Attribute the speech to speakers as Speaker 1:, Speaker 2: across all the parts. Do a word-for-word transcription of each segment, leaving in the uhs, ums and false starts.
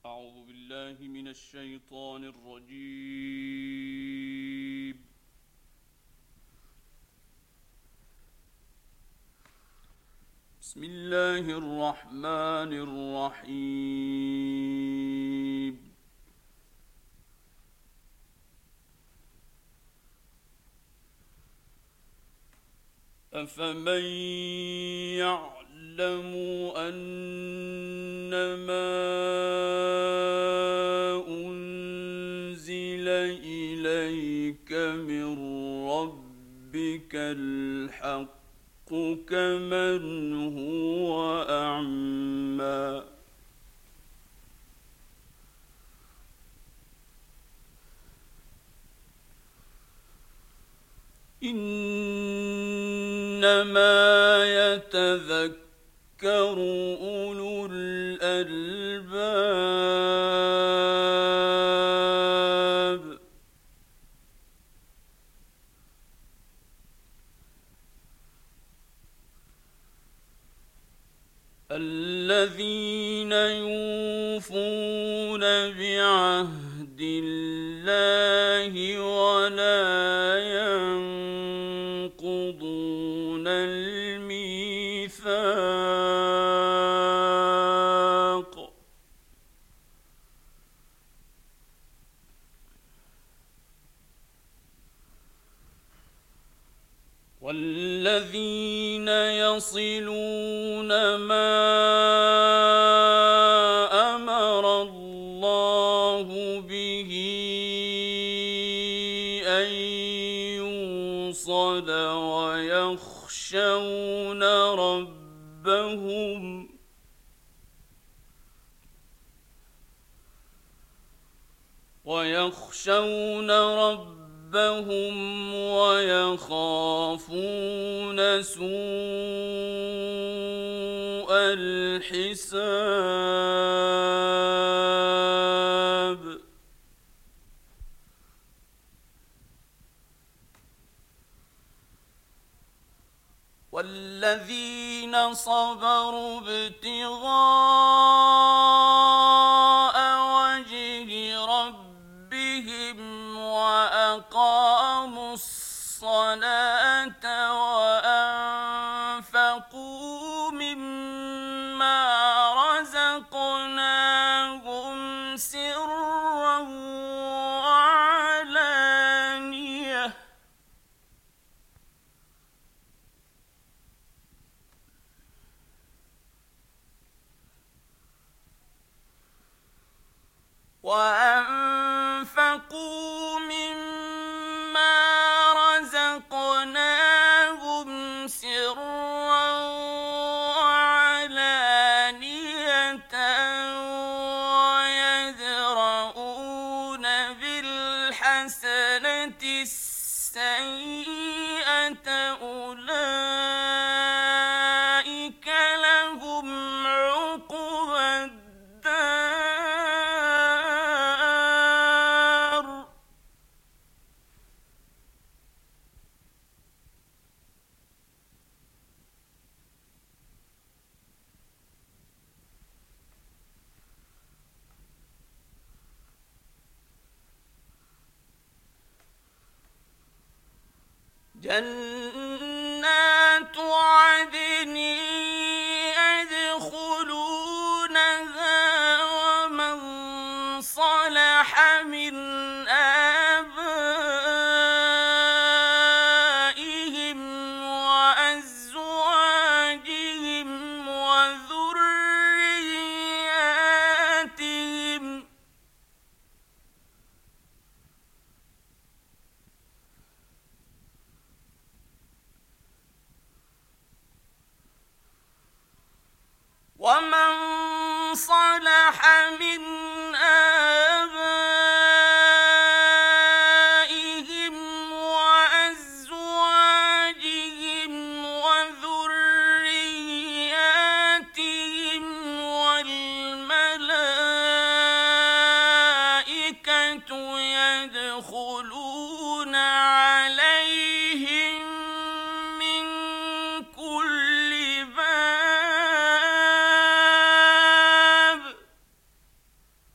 Speaker 1: أعوذ بالله من الشيطان الرجيم. بسم الله الرحمن الرحيم. أفمن يعلم أنما أنزل إليك من ربك الحق كمن هو أعمى إنما يتذكر أولو الألباب الذين يوفون بعهد الله ولا ينقضون الميثاق والذين يصلون ما أمر الله به أن يوصل ويخشون ربهم ويخشون ربهم ربهم ويخافون سوء الحساب والذين صبروا ابتغاء وجه ربهم وأقاموا الصلاة وأنفقوا مما رزقناهم سرا وعلانية وأنفقوا مما رزقناهم سرا وعلانية ويدرؤون بالحسنة السيئة أولئك لهم عقبى الدار جنات عدن يدخلونها ومن صلح من آبائهم وأزواجهم وذرياتهم ومن صلح من آبائهم وأزواجهم وذرياتهم والملائكة يدخلون عليهم من كل باب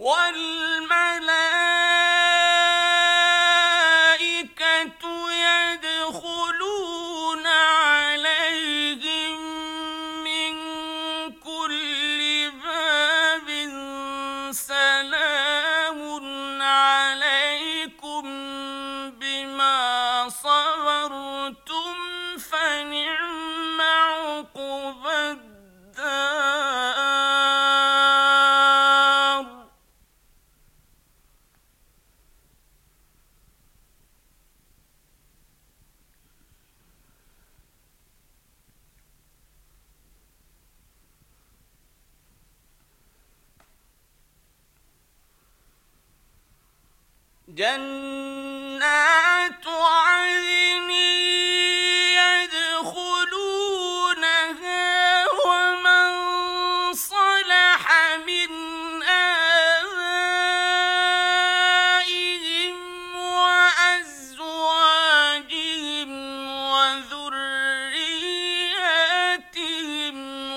Speaker 1: والملائكة يدخلون عليهم من كل باب سلام عليكم بما صبرتم فنعم عقبى الدار. جنات عدن يدخلونها ومن صلح من آبائهم وأزواجهم وذرياتهم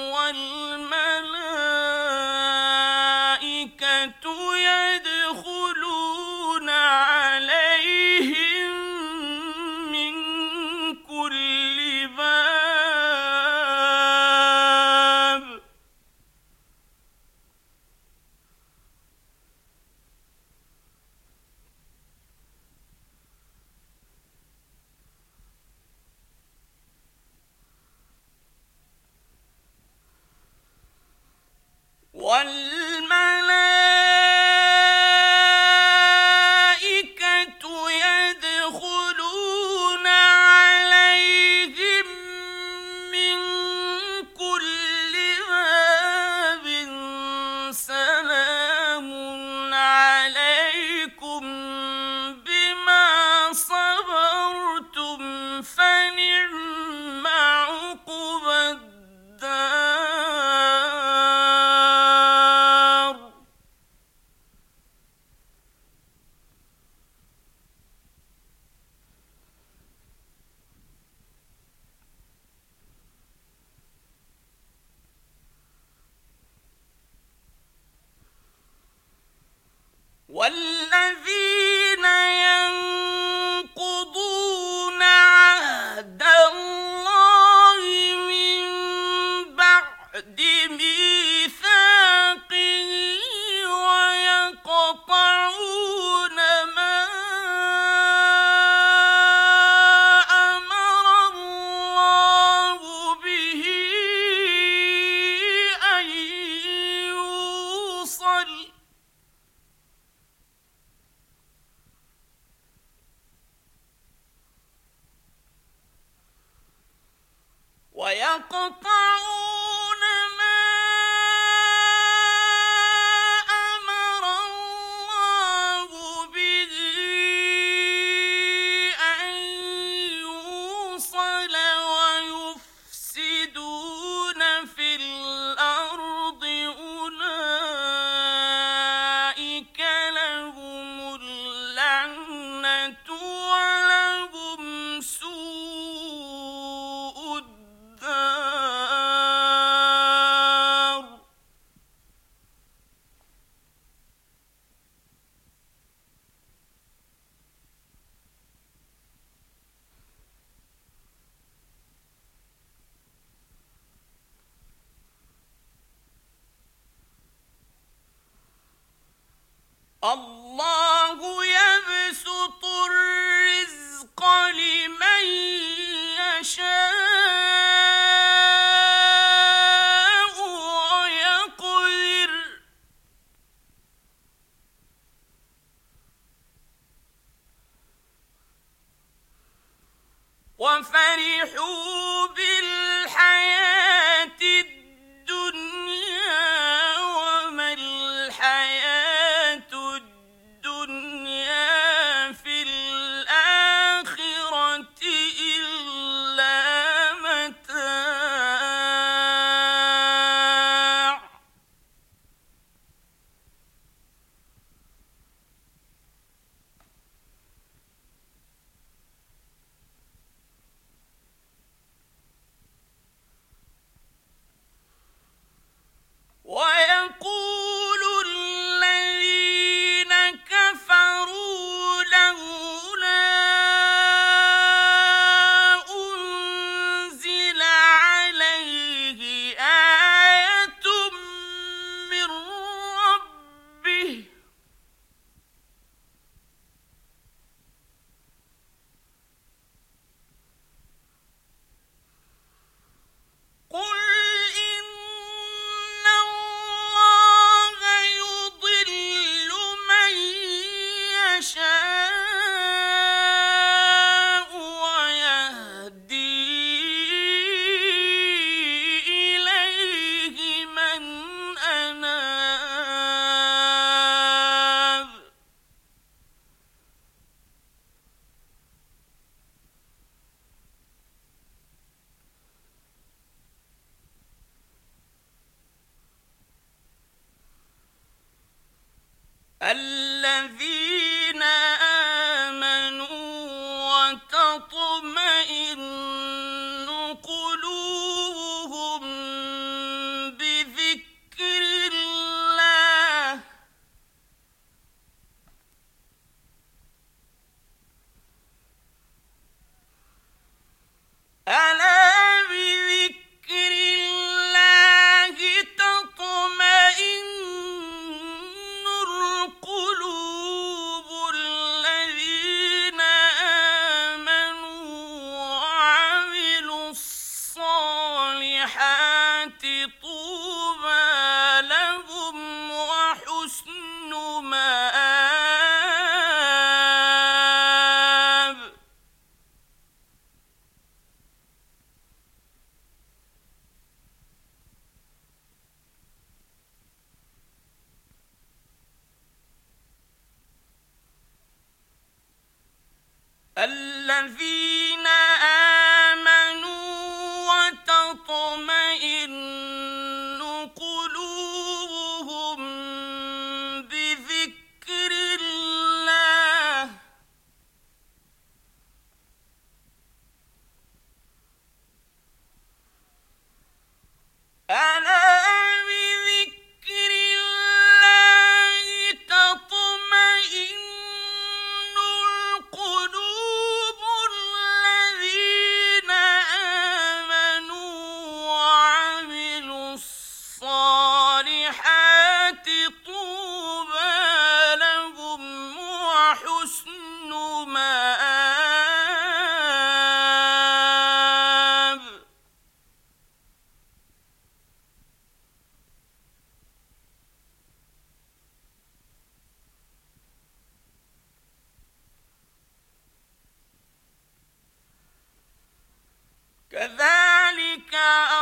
Speaker 1: والملائكة يدخلون عليهم من كل باب والملائكة يدخلون عليهم من كل باب سلام عليكم بما صبرتم فنعم عقبى الدار. والذين ينقضون عهد الله من بعد ميثاقه ويقطعون ما أمر الله به أن يوصل ويقطعون ما أمر الله به أن يوصل ويفسدون في الأرض أولئك لهم اللعنة ولهم سوء الدار. الله يبسط الرزق لمن يشاء ويقدر وفرحوا بالحياة الدنيا وما الحياة الدنيا في الآخرة إلا متاع. الذين آمنوا وتطمئن قلوبهم بذكر الله ألا بذكر الله تطمئن القلوب الذين آمنوا وعملوا الصالحات طوبى لهم وحسن مآب الذين آمنوا وتطمئن قلوبهم بذكر الله ألا بذكر الله تطمئن القلوب الذين آمنوا وعملوا الصالحات طوبى لهم وحسن مآب كذلك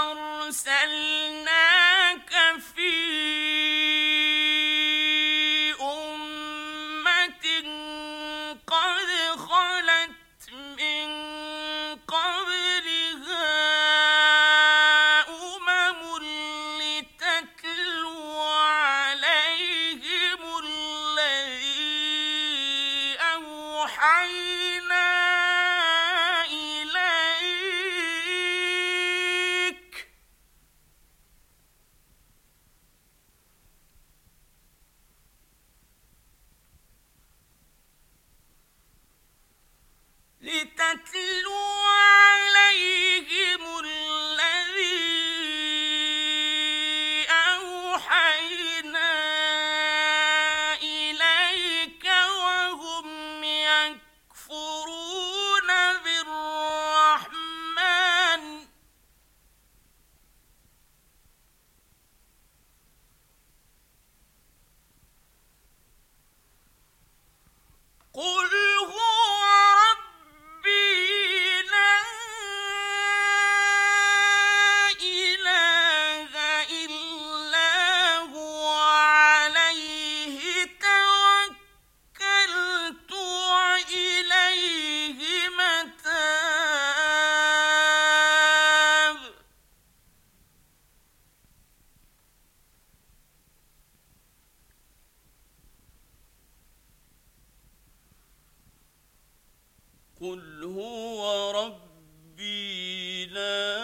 Speaker 1: أرسلناك في أمة قد خلت من قبلها أمم لتتلو عليهم الذي أوحينا إليك لتتلو عليهم الذي أوحينا إليك وهم يكفرون بالرحمن قل هو ربي لا إله إلا هو عليه توكلت وإليه متاب قل هو ربي لا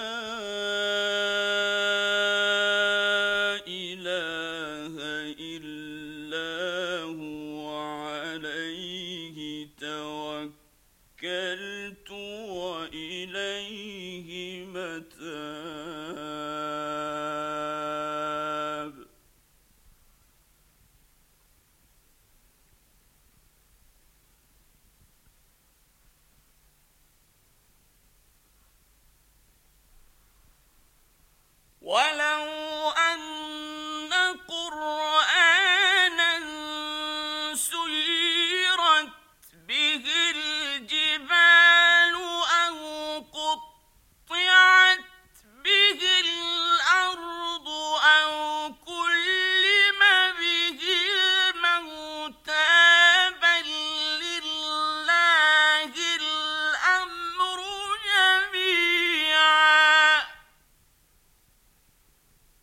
Speaker 1: إله إلا هو عليه توكلت وإليه متاب ولو أن قرآنا سيرت به الجبال أو قطعت به الأرض أو كلم به الموتى بل لله الأمر جميعا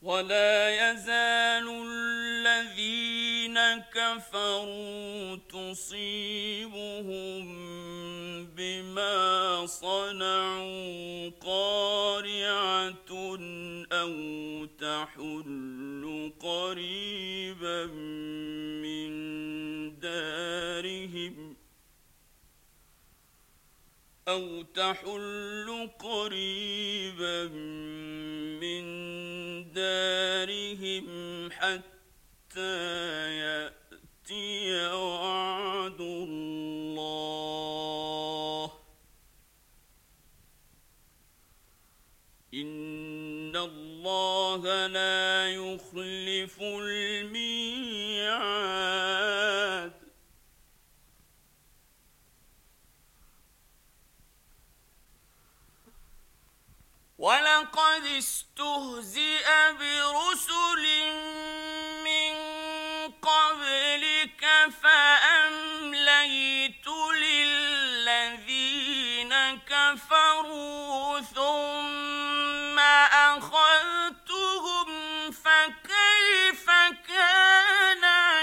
Speaker 1: ولا يزال الذين كفروا تصيبهم بما صنعوا قارعة أو تحل قريبا من دارهم أو تحل قريبا من دارهم حتى يأتي وعد الله إن الله لا يخلف الميعاد ولقد استهزئ برسل من قبلك فأمليت للذين كفروا ثم أخذتهم فكيف كان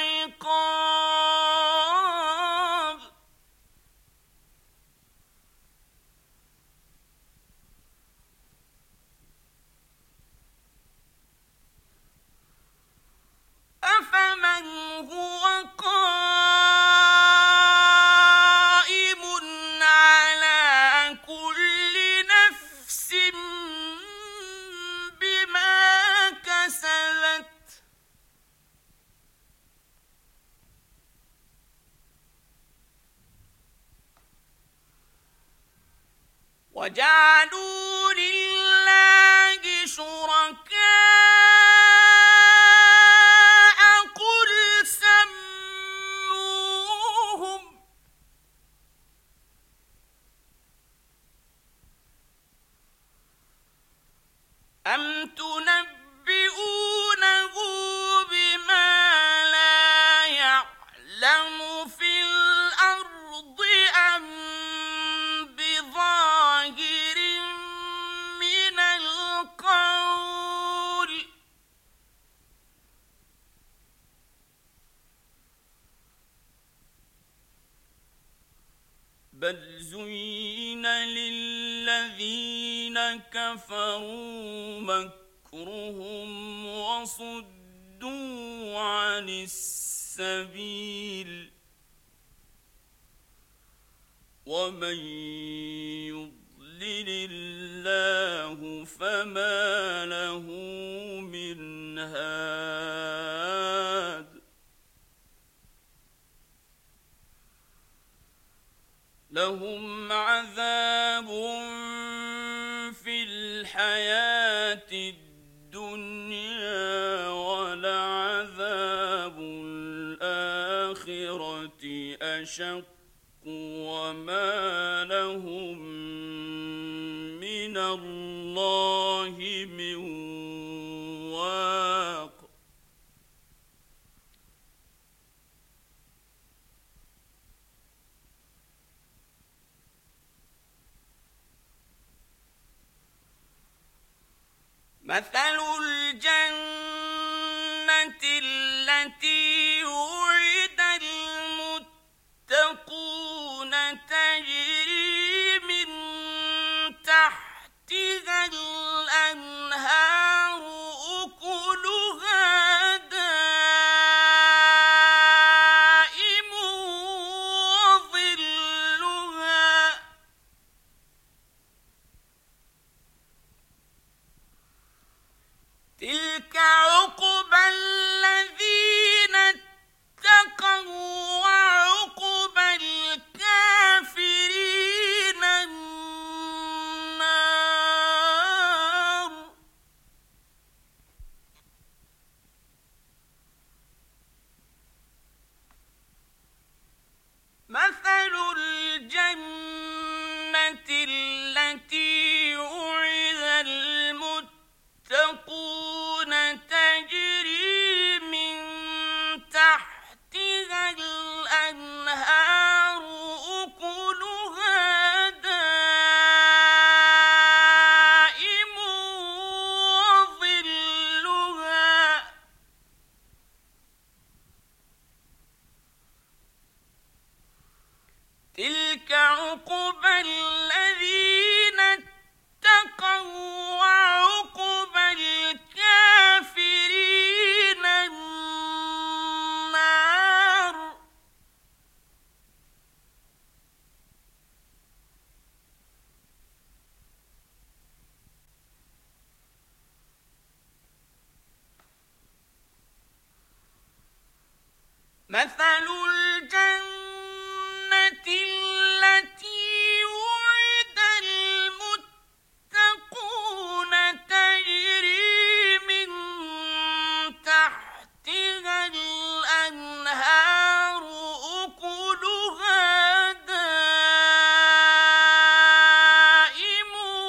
Speaker 1: عقاب أفمن هو قائم على كل نفس بما كسبت وجعلوا لله شركاء قل سموهم أم تنبئونه بما لا يعلم في الأرض أم بظاهر من القول بل زين للذين كفروا مكرهم وصدوا عن السبيل ومن يضلل الله فما له من هاد لهم عذاب في الحياة الدنيا ولعذاب الآخرة أشق وما لهم من الله من واق مثل الجنة التي وعد المتقون تجري من تحتها الأنهار أكلها دائم وظلها تلك الذين اتقوا وعقبى الكافرين النار. مثل الجنة التي وعد المتقون تجري من تحتها الأنهار أكلها دائم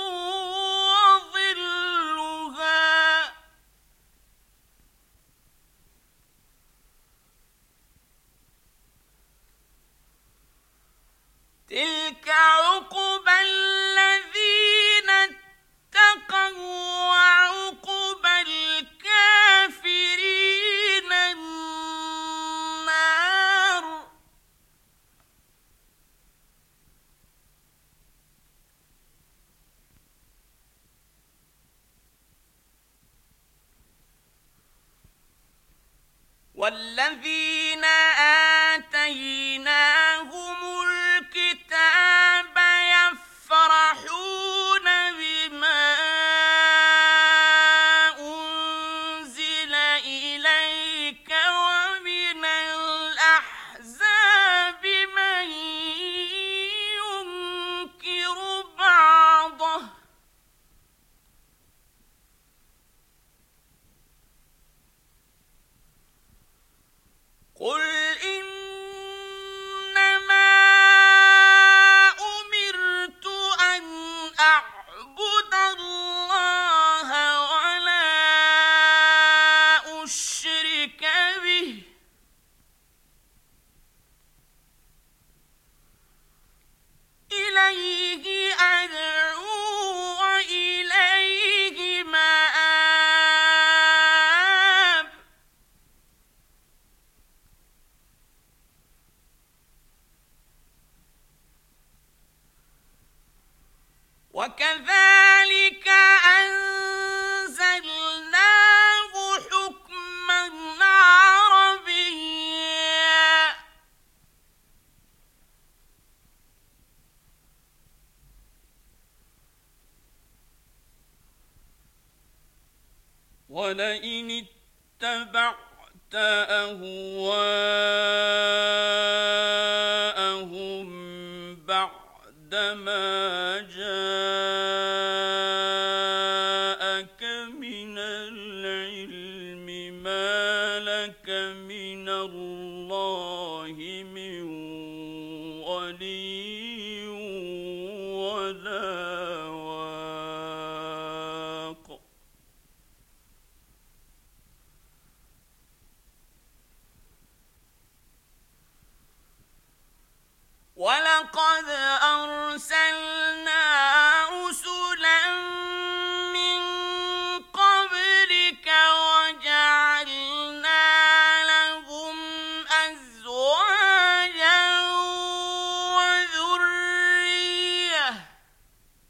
Speaker 1: وظلها. تلك عقبى الذين اتقوا وعقبى الكافرين النار. والذين آتيناهم الكتاب يفرحون بما أنزل إليك ومن الأحزاب من ينكر بعضه. قل إنما أمرت أن أعبد الله ولا أشرك به إليه أدعو وإليه مآب. وكذلك أنزلناه حكما عربيا ولئن اتبعت أهواءهم بعدما جاءك من العلم ما لك من الله من ولي ولا واق. ولقد أرسلنا رسلا من قبلك وجعلنا لهم أزواجا وذرية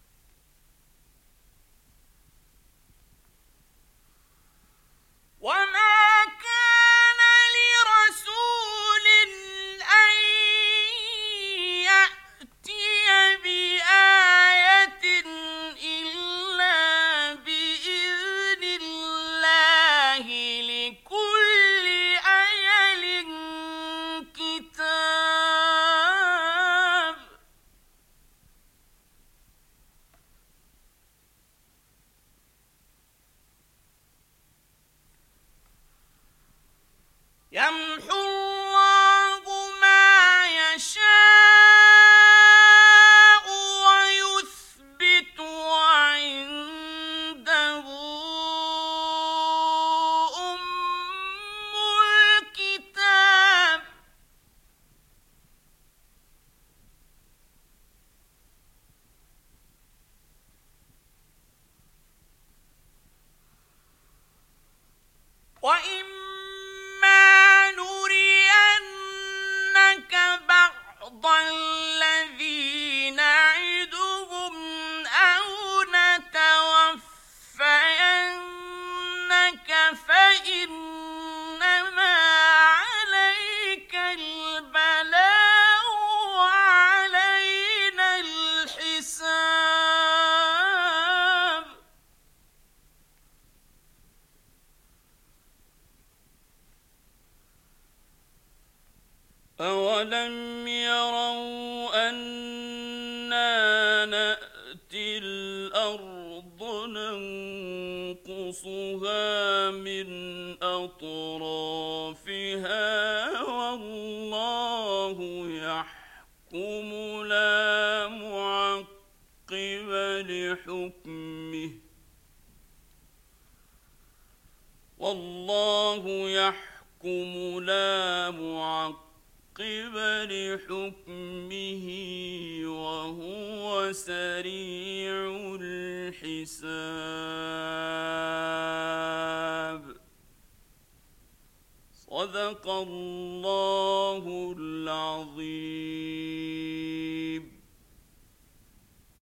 Speaker 1: أَوَلَمْ يَرَوْا أَنَّا نَأْتِي الْأَرْضَ نَنقُصُهَا مِنْ أَطْرَافِهَا وَاللَّهُ يَحْكُمُ لَا مُعَقِّبَ لِحُكْمِهِ وَاللَّهُ يَحْكُمُ لَا مُعَقِّبَ لِحُكْمِهِ وَهُوَ سَرِيعُ الْحِسَابِ. صدق الله العظيم.